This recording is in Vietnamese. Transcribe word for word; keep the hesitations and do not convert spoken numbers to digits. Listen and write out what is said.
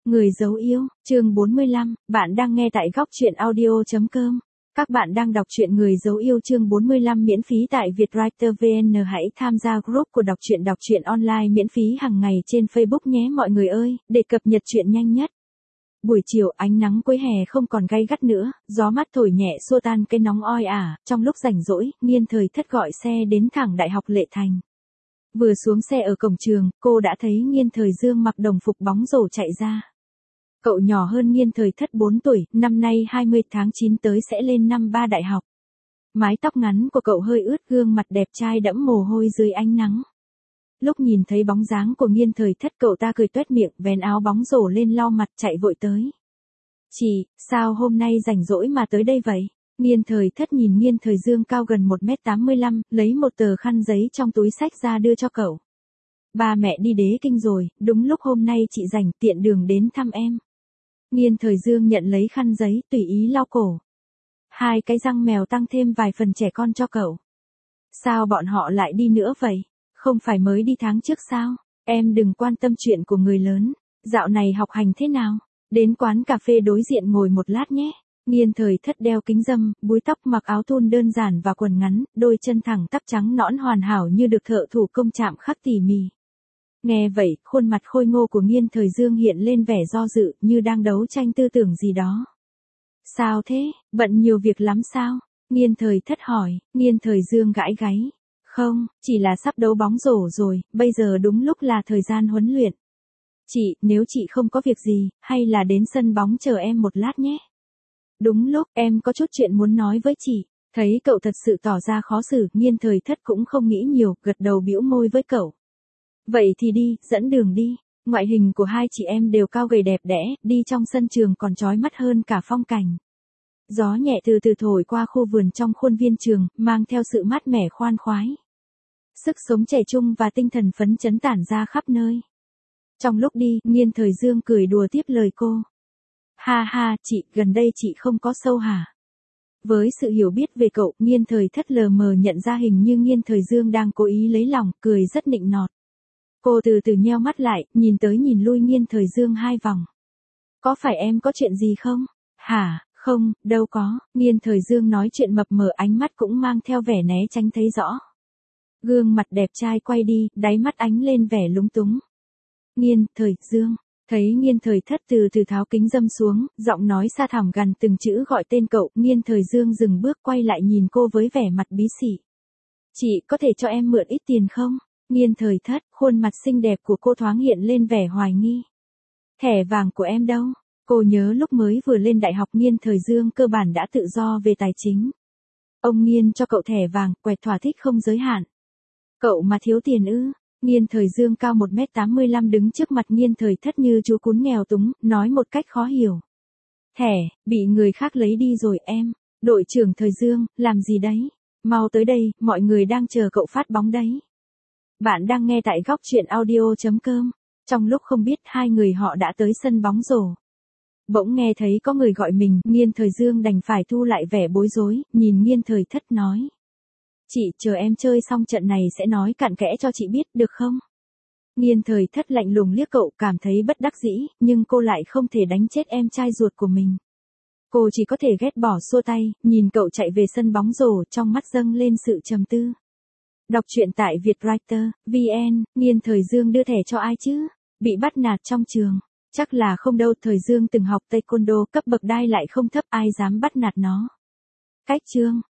Người dấu yêu, chương bốn mươi lăm, bạn đang nghe tại góc truyện audio chấm com. Các bạn đang đọc truyện Người dấu yêu chương bốn mươi lăm miễn phí tại Vietwriter vê en. Hãy tham gia group của đọc truyện đọc truyện online miễn phí hàng ngày trên Facebook nhé mọi người ơi, để cập nhật truyện nhanh nhất. Buổi chiều ánh nắng cuối hè không còn gay gắt nữa, gió mát thổi nhẹ xua tan cái nóng oi ả, trong lúc rảnh rỗi, Nghiên Thời Thất gọi xe đến thẳng Đại học Lệ Thành. Vừa xuống xe ở cổng trường, cô đã thấy Nghiên Thời Dương mặc đồng phục bóng rổ chạy ra. Cậu nhỏ hơn Nghiên Thời Thất bốn tuổi, năm nay hai mươi tháng chín tới sẽ lên năm ba đại học. Mái tóc ngắn của cậu hơi ướt, gương mặt đẹp trai đẫm mồ hôi dưới ánh nắng. Lúc nhìn thấy bóng dáng của Nghiên Thời Thất cậu ta cười toét miệng, vén áo bóng rổ lên lau mặt chạy vội tới. Chị, sao hôm nay rảnh rỗi mà tới đây vậy? Nghiên Thời Thất nhìn Nghiên Thời Dương cao gần một mét tám mươi lăm, lấy một tờ khăn giấy trong túi xách ra đưa cho cậu. Ba mẹ đi Đế Kinh rồi, đúng lúc hôm nay chị rảnh tiện đường đến thăm em. Nghiên Thời Dương nhận lấy khăn giấy, tùy ý lau cổ. Hai cái răng mèo tăng thêm vài phần trẻ con cho cậu. Sao bọn họ lại đi nữa vậy? Không phải mới đi tháng trước sao? Em đừng quan tâm chuyện của người lớn. Dạo này học hành thế nào? Đến quán cà phê đối diện ngồi một lát nhé. Nghiên Thời Thất đeo kính râm, búi tóc, mặc áo thun đơn giản và quần ngắn, đôi chân thẳng tắp trắng nõn hoàn hảo như được thợ thủ công chạm khắc tỉ mỉ. Nghe vậy, khuôn mặt khôi ngô của Nghiên Thời Dương hiện lên vẻ do dự, như đang đấu tranh tư tưởng gì đó. Sao thế, bận nhiều việc lắm sao? Nghiên Thời Thất hỏi. Nghiên Thời Dương gãi gáy. Không, chỉ là sắp đấu bóng rổ rồi, bây giờ đúng lúc là thời gian huấn luyện. Chị, nếu chị không có việc gì, hay là đến sân bóng chờ em một lát nhé. Đúng lúc, em có chút chuyện muốn nói với chị. Thấy cậu thật sự tỏ ra khó xử, Nghiên Thời Thất cũng không nghĩ nhiều, gật đầu bĩu môi với cậu. Vậy thì đi, dẫn đường đi. Ngoại hình của hai chị em đều cao gầy đẹp đẽ, đi trong sân trường còn chói mắt hơn cả phong cảnh. Gió nhẹ từ từ thổi qua khu vườn trong khuôn viên trường, mang theo sự mát mẻ khoan khoái. Sức sống trẻ trung và tinh thần phấn chấn tản ra khắp nơi. Trong lúc đi, Nghiên Thời Dương cười đùa tiếp lời cô. Ha ha, chị, gần đây chị không có sâu hả? Với sự hiểu biết về cậu, Nghiên Thời Thất lờ mờ nhận ra hình như Nghiên Thời Dương đang cố ý lấy lòng, cười rất nịnh nọt. Cô từ từ nheo mắt lại, nhìn tới nhìn lui Nghiên Thời Dương hai vòng. Có phải em có chuyện gì không? Hả, không, đâu có. Nghiên Thời Dương nói chuyện mập mờ, ánh mắt cũng mang theo vẻ né tránh thấy rõ. Gương mặt đẹp trai quay đi, đáy mắt ánh lên vẻ lúng túng. Nghiên Thời Dương. Thấy Nghiên Thời Thất từ từ tháo kính râm xuống, giọng nói xa thẳm gần từng chữ gọi tên cậu, Nghiên Thời Dương dừng bước quay lại nhìn cô với vẻ mặt bí xỉ. Chị có thể cho em mượn ít tiền không? Nghiên Thời Thất, khuôn mặt xinh đẹp của cô thoáng hiện lên vẻ hoài nghi. Thẻ vàng của em đâu? Cô nhớ lúc mới vừa lên đại học Nghiên Thời Dương cơ bản đã tự do về tài chính. Ông Nghiên cho cậu thẻ vàng, quẹt thỏa thích không giới hạn. Cậu mà thiếu tiền ư? Nghiên Thời Dương cao một mét tám mươi lăm đứng trước mặt Nghiên Thời Thất như chú cún nghèo túng, nói một cách khó hiểu. Thẻ, bị người khác lấy đi rồi em. Đội trưởng Thời Dương, làm gì đấy? Mau tới đây, mọi người đang chờ cậu phát bóng đấy. Bạn đang nghe tại góc truyện audio chấm com. Trong lúc không biết hai người họ đã tới sân bóng rổ. Bỗng nghe thấy có người gọi mình, Nghiên Thời Dương đành phải thu lại vẻ bối rối, nhìn Nghiên Thời Thất nói. Chị, chờ em chơi xong trận này sẽ nói cặn kẽ cho chị biết, được không? Nghiên Thời Thất lạnh lùng liếc cậu, cảm thấy bất đắc dĩ, nhưng cô lại không thể đánh chết em trai ruột của mình. Cô chỉ có thể ghét bỏ xua tay, nhìn cậu chạy về sân bóng rổ, trong mắt dâng lên sự trầm tư. Đọc truyện tại Vietwriter vê en. Nghiên Thời Dương đưa thẻ cho ai chứ? Bị bắt nạt trong trường. Chắc là không đâu, Thời Dương từng học taekwondo cấp bậc đai lại không thấp, ai dám bắt nạt nó. Cách chương.